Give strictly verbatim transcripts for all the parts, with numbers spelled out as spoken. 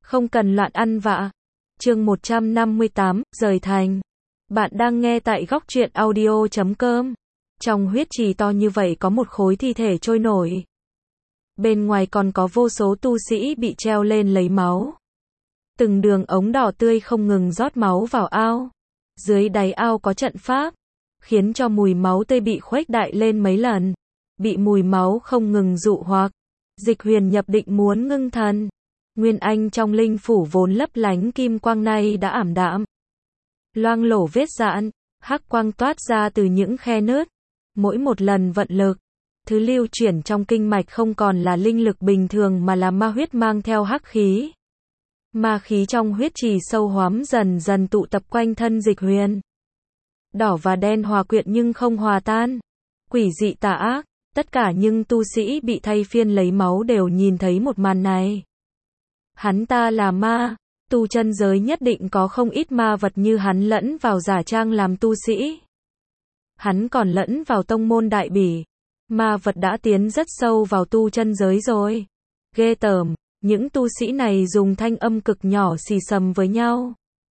Không cần loạn ăn vạ. Chương một trăm năm mươi tám, rời thành. Bạn đang nghe tại góc truyện audio chấm com. Trong huyết trì to như vậy có một khối thi thể trôi nổi. Bên ngoài còn có vô số tu sĩ bị treo lên lấy máu. Từng đường ống đỏ tươi không ngừng rót máu vào ao. Dưới đáy ao có trận pháp, khiến cho mùi máu tươi bị khuếch đại lên mấy lần. Bị mùi máu không ngừng dụ hoặc. Dịch Huyền nhập định muốn ngưng thần. Nguyên anh trong linh phủ vốn lấp lánh kim quang này đã ảm đạm. Loang lổ vết rạn, hắc quang toát ra từ những khe nứt. Mỗi một lần vận lực, thứ lưu chuyển trong kinh mạch không còn là linh lực bình thường mà là ma huyết mang theo hắc khí. Ma khí trong huyết trì sâu hoắm dần dần tụ tập quanh thân Dịch Huyền. Đỏ và đen hòa quyện nhưng không hòa tan. Quỷ dị tà ác, tất cả những tu sĩ bị thay phiên lấy máu đều nhìn thấy một màn này. Hắn ta là ma, tu chân giới nhất định có không ít ma vật như hắn lẫn vào giả trang làm tu sĩ. Hắn còn lẫn vào tông môn Đại Bỉ. Ma vật đã tiến rất sâu vào tu chân giới rồi. Ghê tởm, những tu sĩ này dùng thanh âm cực nhỏ xì xầm với nhau.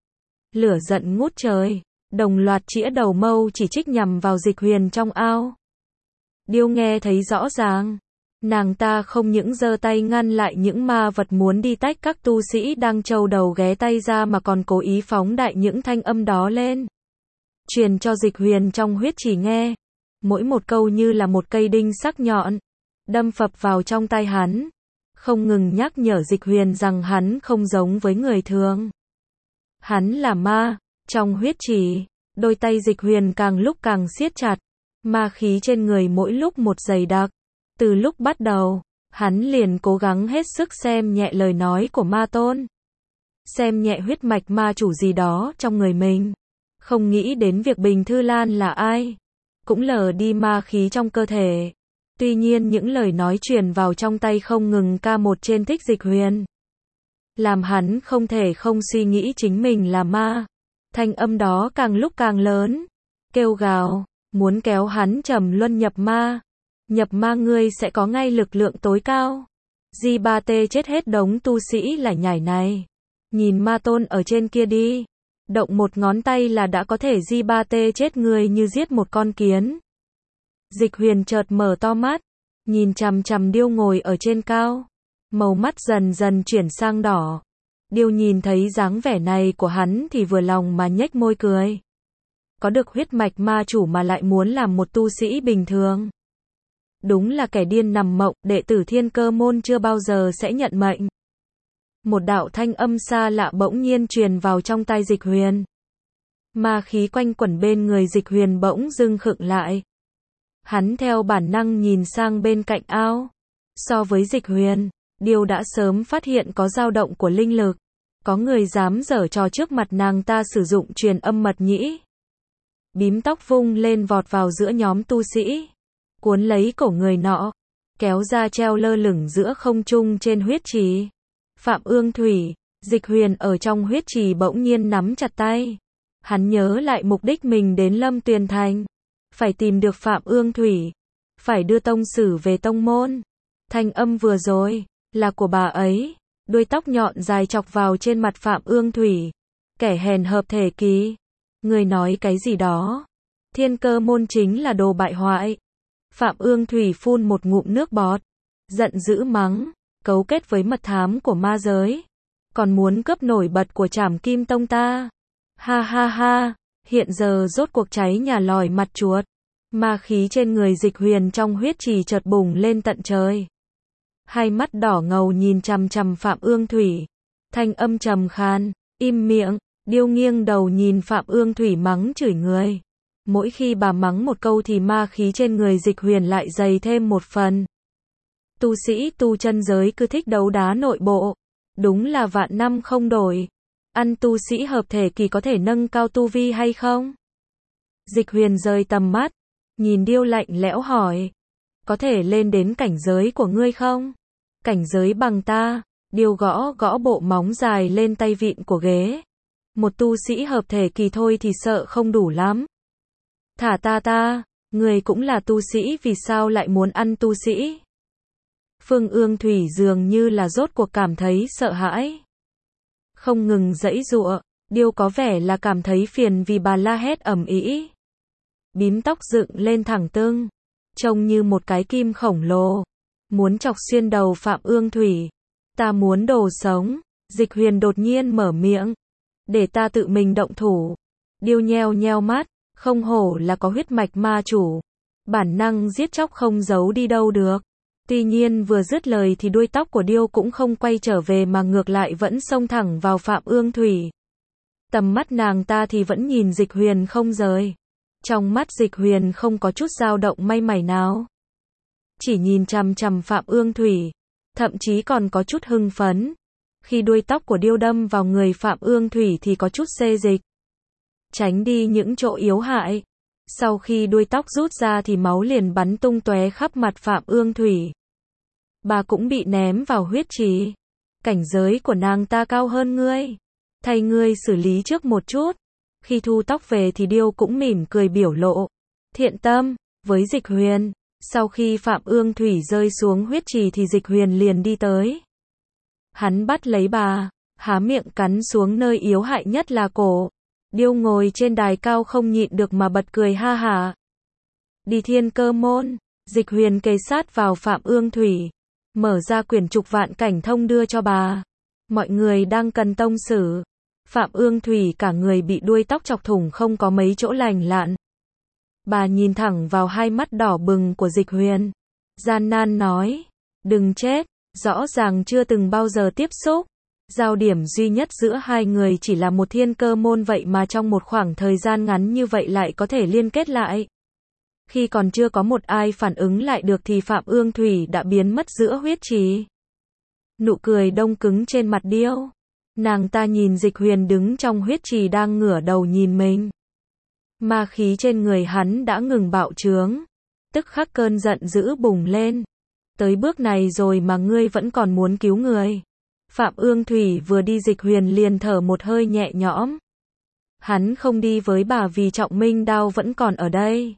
Lửa giận ngút trời, đồng loạt chĩa đầu mâu chỉ trích nhằm vào Dịch Huyền trong ao. Điêu nghe thấy rõ ràng. Nàng ta không những giơ tay ngăn lại những ma vật muốn đi tách các tu sĩ đang trâu đầu ghé tay ra mà còn cố ý phóng đại những thanh âm đó lên. Truyền cho Dịch Huyền trong huyết trì nghe. Mỗi một câu như là một cây đinh sắc nhọn, đâm phập vào trong tai hắn. Không ngừng nhắc nhở Dịch Huyền rằng hắn không giống với người thường. Hắn là ma, trong huyết trì, đôi tay Dịch Huyền càng lúc càng siết chặt. Ma khí trên người mỗi lúc một dày đặc. Từ lúc bắt đầu, hắn liền cố gắng hết sức xem nhẹ lời nói của ma tôn. Xem nhẹ huyết mạch ma chủ gì đó trong người mình. Không nghĩ đến việc Bình Thư Lan là ai. Cũng lờ đi ma khí trong cơ thể. Tuy nhiên những lời nói truyền vào trong tay không ngừng ca một trên thích Dịch Huyền. Làm hắn không thể không suy nghĩ chính mình là ma. Thanh âm đó càng lúc càng lớn. Kêu gào, muốn kéo hắn trầm luân nhập ma. Nhập ma ngươi sẽ có ngay lực lượng tối cao. Di ba tê chết hết đống tu sĩ lại nhảy này. Nhìn ma tôn ở trên kia đi. Động một ngón tay là đã có thể Di ba tê chết người như giết một con kiến. Dịch Huyền chợt mở to mắt. Nhìn chằm chằm Điêu ngồi ở trên cao. Màu mắt dần dần chuyển sang đỏ. Điêu nhìn thấy dáng vẻ này của hắn thì vừa lòng mà nhếch môi cười. Có được huyết mạch ma chủ mà lại muốn làm một tu sĩ bình thường. Đúng là kẻ điên nằm mộng, đệ tử Thiên Cơ môn chưa bao giờ sẽ nhận mệnh. Một đạo thanh âm xa lạ bỗng nhiên truyền vào trong tai Dịch Huyền. Ma khí quanh quẩn bên người Dịch Huyền bỗng dưng khựng lại. Hắn theo bản năng nhìn sang bên cạnh ao. So với Dịch Huyền, Điêu đã sớm phát hiện có dao động của linh lực. Có người dám giở trò trước mặt nàng ta sử dụng truyền âm mật nhĩ. Bím tóc vung lên vọt vào giữa nhóm tu sĩ. Cuốn lấy cổ người nọ, kéo ra treo lơ lửng giữa không trung trên huyết trì. Phạm Ương Thủy, Dịch Huyền ở trong huyết trì bỗng nhiên nắm chặt tay. Hắn nhớ lại mục đích mình đến Lâm Tuyền Thành. Phải tìm được Phạm Ương Thủy. Phải đưa tông sử về tông môn. Thanh âm vừa rồi, là của bà ấy. Đuôi tóc nhọn dài chọc vào trên mặt Phạm Ương Thủy. Kẻ hèn hợp thể kỳ. Người nói cái gì đó. Thiên Cơ môn chính là đồ bại hoại. Phạm Ương Thủy phun một ngụm nước bọt. Giận dữ mắng. Cấu kết với mật thám của ma giới. Còn muốn cướp nổi bật của Trảm Kim Tông ta. Ha ha ha. Hiện giờ rốt cuộc cháy nhà lòi mặt chuột. Ma khí trên người Dịch Huyền trong huyết trì chợt bùng lên tận trời. Hai mắt đỏ ngầu nhìn chằm chằm Phạm Ương Thủy. Thanh âm trầm khan. Im miệng. Điêu nghiêng đầu nhìn Phạm Ương Thủy mắng chửi người. Mỗi khi bà mắng một câu thì ma khí trên người Dịch Huyền lại dày thêm một phần. Tu sĩ tu chân giới cứ thích đấu đá nội bộ. Đúng là vạn năm không đổi. Ăn tu sĩ hợp thể kỳ có thể nâng cao tu vi hay không? Dịch Huyền rời tầm mắt. Nhìn Điêu lạnh lẽo hỏi. Có thể lên đến cảnh giới của ngươi không? Cảnh giới bằng ta. Điêu gõ gõ bộ móng dài lên tay vịn của ghế. Một tu sĩ hợp thể kỳ thôi thì sợ không đủ lắm. Thả ta ta, người cũng là tu sĩ vì sao lại muốn ăn tu sĩ? Phương Ương Thủy dường như là rốt cuộc cảm thấy sợ hãi. không ngừng giãy giụa. Điêu có vẻ là cảm thấy phiền vì bà la hét ầm ĩ. Bím tóc dựng lên thẳng tưng, trông như một cái kim khổng lồ, muốn chọc xuyên đầu Phạm Ương Thủy. Ta muốn đồ sống. Dịch Huyền đột nhiên mở miệng. Để ta tự mình động thủ. Điêu nheo nheo mắt, không hổ là có huyết mạch ma chủ. Bản năng giết chóc không giấu đi đâu được. Tuy nhiên vừa dứt lời thì đuôi tóc của Điêu cũng không quay trở về mà ngược lại vẫn xông thẳng vào Phạm Ương Thủy. Tầm mắt nàng ta thì vẫn nhìn Dịch Huyền không rời. Trong mắt Dịch Huyền không có chút dao động may mảy nào. Chỉ nhìn chằm chằm Phạm Ương Thủy. Thậm chí còn có chút hưng phấn. Khi đuôi tóc của Điêu đâm vào người Phạm Ương Thủy thì có chút xê dịch. Tránh đi những chỗ yếu hại. Sau khi đuôi tóc rút ra thì máu liền bắn tung tóe khắp mặt Phạm Ương Thủy. Bà cũng bị ném vào huyết trì. Cảnh giới của nàng ta cao hơn ngươi. Thay ngươi xử lý trước một chút. Khi thu tóc về thì Điêu cũng mỉm cười biểu lộ thiện tâm với Dịch Huyền. Sau khi Phạm Ương Thủy rơi xuống huyết trì thì Dịch Huyền liền đi tới. Hắn bắt lấy bà, há miệng cắn xuống nơi yếu hại nhất là cổ. Điêu ngồi trên đài cao không nhịn được mà bật cười ha hả. Đi Thiên Cơ Môn. Dịch Huyền kề sát vào Phạm Ương Thủy, mở ra quyển trục vạn cảnh thông đưa cho bà. Mọi người đang cần tông sử. Phạm Ương Thủy cả người bị đuôi tóc chọc thủng không có mấy chỗ lành lặn. Bà nhìn thẳng vào hai mắt đỏ bừng của Dịch Huyền. Gian nan nói. Đừng chết. Rõ ràng chưa từng bao giờ tiếp xúc. Giao điểm duy nhất giữa hai người chỉ là một thiên cơ môn, vậy mà trong một khoảng thời gian ngắn như vậy lại có thể liên kết lại. Khi còn chưa có một ai phản ứng lại được thì Phạm Ương Thủy đã biến mất giữa huyết trì. Nụ cười đông cứng trên mặt Điêu. Nàng ta nhìn Dịch Huyền đứng trong huyết trì đang ngửa đầu nhìn mình. Ma khí trên người hắn đã ngừng bạo trướng. Tức khắc cơn giận dữ bùng lên. Tới bước này rồi mà ngươi vẫn còn muốn cứu người. Phạm Ương Thủy vừa đi Dịch Huyền liền thở một hơi nhẹ nhõm. Hắn không đi với bà vì Trọng Minh Đao vẫn còn ở đây.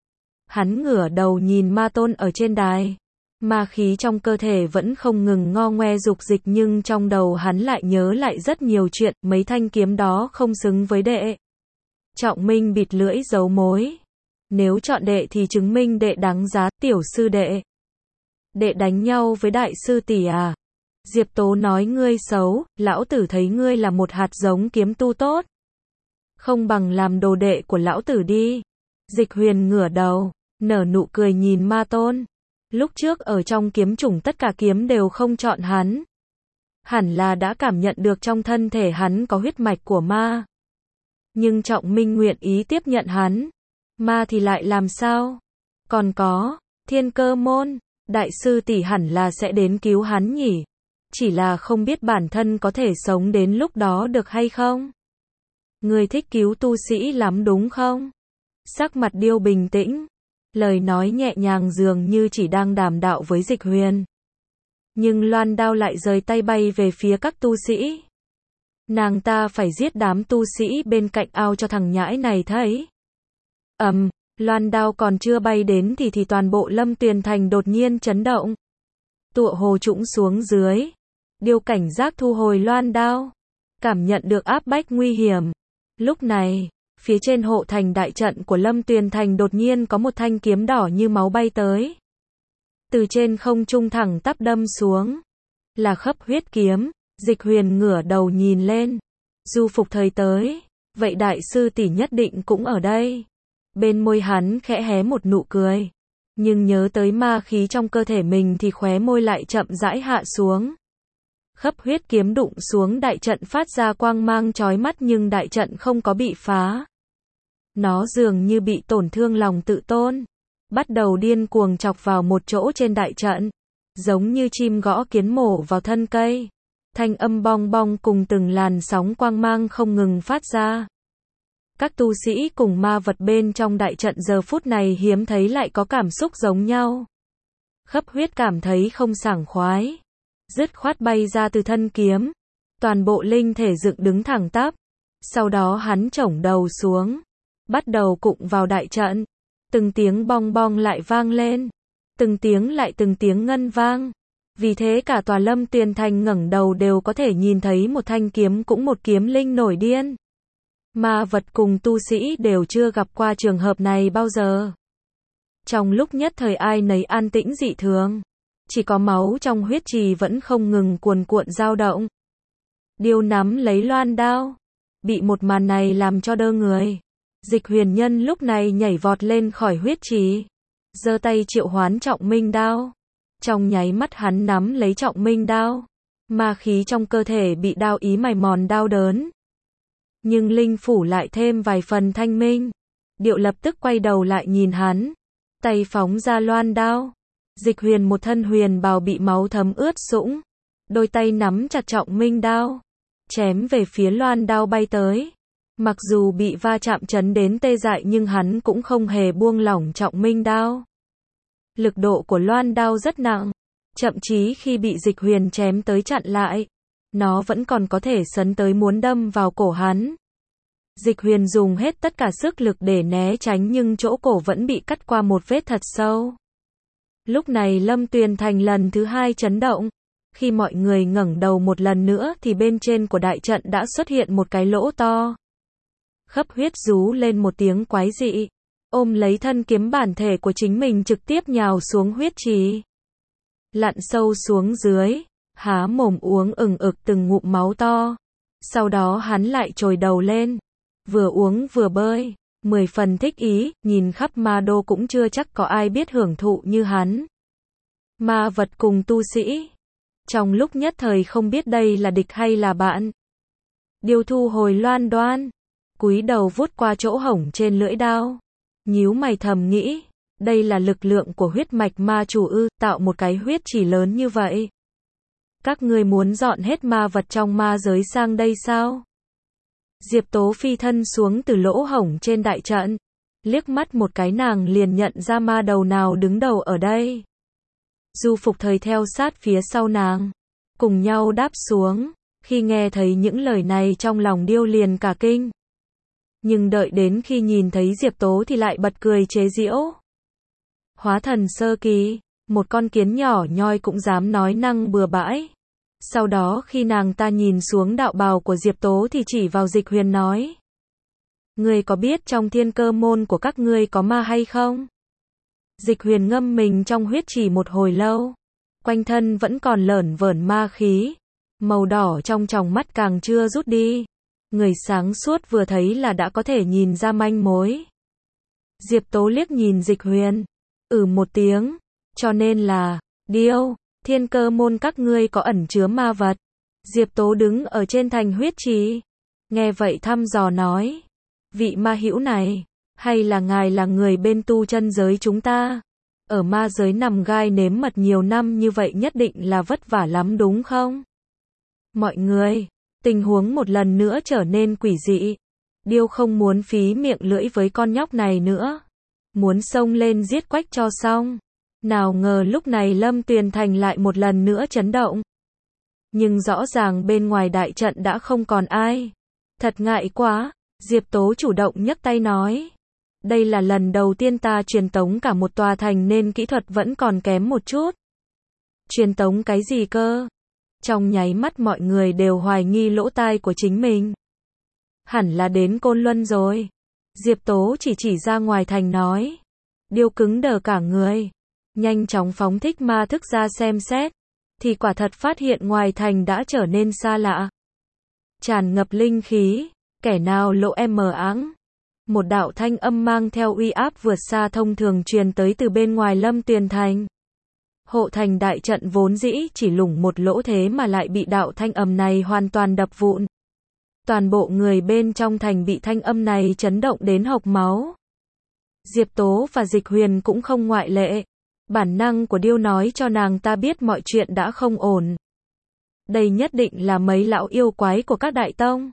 Hắn ngửa đầu nhìn ma tôn ở trên đài. Ma khí trong cơ thể vẫn không ngừng ngo ngoe dục dịch, nhưng trong đầu hắn lại nhớ lại rất nhiều chuyện, mấy thanh kiếm đó không xứng với đệ. Trọng Minh bịt lưỡi giấu mối. Nếu chọn đệ thì chứng minh đệ đáng giá. Tiểu sư đệ. Đệ đánh nhau với đại sư tỷ à? Diệp Tố nói ngươi xấu, lão tử thấy ngươi là một hạt giống kiếm tu tốt. Không bằng làm đồ đệ của lão tử đi. Dịch Huyền ngửa đầu, nở nụ cười nhìn ma tôn. Lúc trước ở trong kiếm chủng tất cả kiếm đều không chọn hắn. Hẳn là đã cảm nhận được trong thân thể hắn có huyết mạch của ma. Nhưng Trọng Minh nguyện ý tiếp nhận hắn. Ma thì lại làm sao? Còn có, Thiên Cơ Môn, đại sư tỷ hẳn là sẽ đến cứu hắn nhỉ? Chỉ là không biết bản thân có thể sống đến lúc đó được hay không? Ngươi thích cứu tu sĩ lắm đúng không? Sắc mặt Điêu bình tĩnh. Lời nói nhẹ nhàng dường như chỉ đang đàm đạo với Dịch Huyền. Nhưng loan đao lại rời tay bay về phía các tu sĩ. Nàng ta phải giết đám tu sĩ bên cạnh ao cho thằng nhãi này thấy. Ầm, um, loan đao còn chưa bay đến thì thì toàn bộ Lâm Tuyền Thành đột nhiên chấn động. Tựa hồ trũng xuống dưới. Điêu cảnh giác thu hồi loan đao. Cảm nhận được áp bách nguy hiểm. Lúc này, phía trên hộ thành đại trận của Lâm Tuyền Thành đột nhiên có một thanh kiếm đỏ như máu bay tới. Từ trên không trung thẳng tắp đâm xuống. Là Khấp Huyết kiếm. Dịch Huyền ngửa đầu nhìn lên. Du Phục Thời tới. Vậy đại sư tỷ nhất định cũng ở đây. Bên môi hắn khẽ hé một nụ cười. Nhưng nhớ tới ma khí trong cơ thể mình thì khóe môi lại chậm rãi hạ xuống. Khấp Huyết kiếm đụng xuống đại trận phát ra quang mang chói mắt nhưng đại trận không có bị phá. Nó dường như bị tổn thương lòng tự tôn. Bắt đầu điên cuồng chọc vào một chỗ trên đại trận. Giống như chim gõ kiến mổ vào thân cây. Thanh âm bong bong cùng từng làn sóng quang mang không ngừng phát ra. Các tu sĩ cùng ma vật bên trong đại trận giờ phút này hiếm thấy lại có cảm xúc giống nhau. Khấp Huyết cảm thấy không sảng khoái. Dứt khoát bay ra từ thân kiếm. Toàn bộ linh thể dựng đứng thẳng tắp. Sau đó hắn chổng đầu xuống. Bắt đầu cụng vào đại trận. Từng tiếng bong bong lại vang lên. Từng tiếng lại từng tiếng ngân vang. Vì thế cả tòa Lâm Tuyền Thành ngẩng đầu đều có thể nhìn thấy một thanh kiếm cũng một kiếm linh nổi điên. Ma vật cùng tu sĩ đều chưa gặp qua trường hợp này bao giờ. Trong lúc nhất thời ai nấy an tĩnh dị thường. Chỉ có máu trong huyết trì vẫn không ngừng cuồn cuộn dao động. Điêu nắm lấy loan đao. Bị một màn này làm cho đơ người. Dịch huyền nhân lúc này nhảy vọt lên khỏi huyết trì. Giơ tay triệu hoán trọng minh đao. Trong nháy mắt hắn nắm lấy trọng minh đao. Ma khí trong cơ thể bị đao ý mài mòn đau đớn. Nhưng linh phủ lại thêm vài phần thanh minh. Điệu lập tức quay đầu lại nhìn hắn. Tay phóng ra loan đao. Dịch huyền một thân huyền bào bị máu thấm ướt sũng. Đôi tay nắm chặt trọng minh đao. Chém về phía loan đao bay tới. Mặc dù bị va chạm chấn đến tê dại nhưng hắn cũng không hề buông lỏng trọng minh đao. Lực độ của loan đao rất nặng. Chậm chí khi bị dịch huyền chém tới chặn lại. Nó vẫn còn có thể sấn tới muốn đâm vào cổ hắn. Dịch huyền dùng hết tất cả sức lực để né tránh nhưng chỗ cổ vẫn bị cắt qua một vết thật sâu. Lúc này Lâm Tuyền Thành lần thứ hai chấn động. Khi mọi người ngẩng đầu một lần nữa thì bên trên của đại trận đã xuất hiện một cái lỗ to. Khắp huyết rú lên một tiếng quái dị. Ôm lấy thân kiếm bản thể của chính mình trực tiếp nhào xuống huyết trì. Lặn sâu xuống dưới. Há mồm uống ừng ực từng ngụm máu to. Sau đó hắn lại trồi đầu lên. Vừa uống vừa bơi. Mười phần thích ý, nhìn khắp ma đô cũng chưa chắc có ai biết hưởng thụ như hắn. Ma vật cùng tu sĩ. Trong lúc nhất thời không biết đây là địch hay là bạn. Điêu thu hồi loan đoan. Cúi đầu vuốt qua chỗ hổng trên lưỡi đao. Nhíu mày thầm nghĩ. Đây là lực lượng của huyết mạch ma chủ ư, tạo một cái huyết chỉ lớn như vậy. Các ngươi muốn dọn hết ma vật trong ma giới sang đây sao? Diệp Tố phi thân xuống từ lỗ hổng trên đại trận. Liếc mắt một cái nàng liền nhận ra ma đầu nào đứng đầu ở đây. Du Phục Thời theo sát phía sau nàng. Cùng nhau đáp xuống. Khi nghe thấy những lời này trong lòng Điêu liền cả kinh. Nhưng đợi đến khi nhìn thấy Diệp Tố thì lại bật cười chế giễu. Hóa thần sơ kỳ, một con kiến nhỏ nhoi cũng dám nói năng bừa bãi. Sau đó khi nàng ta nhìn xuống đạo bào của Diệp Tố thì chỉ vào Dịch Huyền nói. Ngươi có biết trong thiên cơ môn của các ngươi có ma hay không? Dịch Huyền ngâm mình trong huyết chỉ một hồi lâu. Quanh thân vẫn còn lởn vởn ma khí. Màu đỏ trong tròng mắt càng chưa rút đi. Người sáng suốt vừa thấy là đã có thể nhìn ra manh mối. Diệp Tố liếc nhìn Dịch Huyền. Ừ một tiếng. Cho nên là, Điêu, thiên cơ môn các ngươi có ẩn chứa ma vật. Diệp Tố đứng ở trên thành huyết trì. Nghe vậy thăm dò nói. Vị ma hữu này, hay là ngài là người bên tu chân giới chúng ta? Ở ma giới nằm gai nếm mật nhiều năm như vậy nhất định là vất vả lắm đúng không? Mọi người, tình huống một lần nữa trở nên quỷ dị. Điêu không muốn phí miệng lưỡi với con nhóc này nữa. Muốn xông lên giết quách cho xong. Nào ngờ lúc này Lâm Tuyền Thành lại một lần nữa chấn động. Nhưng rõ ràng bên ngoài đại trận đã không còn ai. Thật ngại quá, Diệp Tố chủ động nhấc tay nói. Đây là lần đầu tiên ta truyền tống cả một tòa thành nên kỹ thuật vẫn còn kém một chút. Truyền tống cái gì cơ? Trong nháy mắt mọi người đều hoài nghi lỗ tai của chính mình. Hẳn là đến Côn Luân rồi. Diệp Tố chỉ chỉ ra ngoài thành nói. Điêu cứng đờ cả người. Nhanh chóng phóng thích ma thức ra xem xét. Thì quả thật phát hiện ngoài thành đã trở nên xa lạ. Tràn ngập linh khí. Kẻ nào lộ em mờ áng. Một đạo thanh âm mang theo uy áp vượt xa thông thường truyền tới từ bên ngoài Lâm Tuyền Thành. Hộ thành đại trận vốn dĩ chỉ lủng một lỗ thế mà lại bị đạo thanh âm này hoàn toàn đập vụn. Toàn bộ người bên trong thành bị thanh âm này chấn động đến hộc máu. Diệp Tố và Dịch Huyền cũng không ngoại lệ. Bản năng của Điêu nói cho nàng ta biết mọi chuyện đã không ổn. Đây nhất định là mấy lão yêu quái của các đại tông.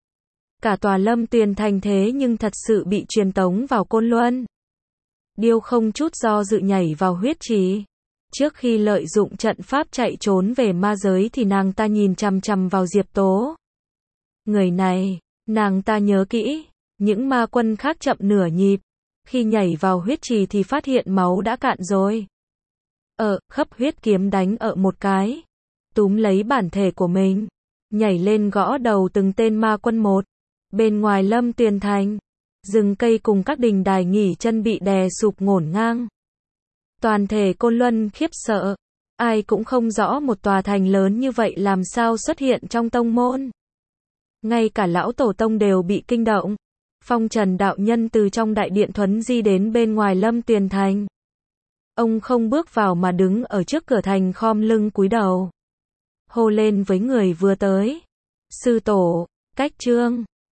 Cả tòa Lâm Tuyền Thành thế nhưng thật sự bị truyền tống vào Côn Luân. Điêu không chút do dự nhảy vào huyết trì. Trước khi lợi dụng trận pháp chạy trốn về ma giới thì nàng ta nhìn chằm chằm vào Diệp Tố. Người này, nàng ta nhớ kỹ, những ma quân khác chậm nửa nhịp. Khi nhảy vào huyết trì thì phát hiện máu đã cạn rồi. Ở, khấp huyết kiếm đánh ở một cái. Túm lấy bản thể của mình. Nhảy lên gõ đầu từng tên ma quân một. Bên ngoài Lâm Tuyền Thành. Rừng cây cùng các đình đài nghỉ chân bị đè sụp ngổn ngang. Toàn thể Côn Luân khiếp sợ. Ai cũng không rõ một tòa thành lớn như vậy làm sao xuất hiện trong tông môn. Ngay cả lão tổ tông đều bị kinh động. Phong Trần đạo nhân từ trong đại điện thuấn di đến bên ngoài Lâm Tuyền Thành. Ông không bước vào mà đứng ở trước cửa thành khom lưng cúi đầu. Hô lên với người vừa tới. Sư tổ, cách trương.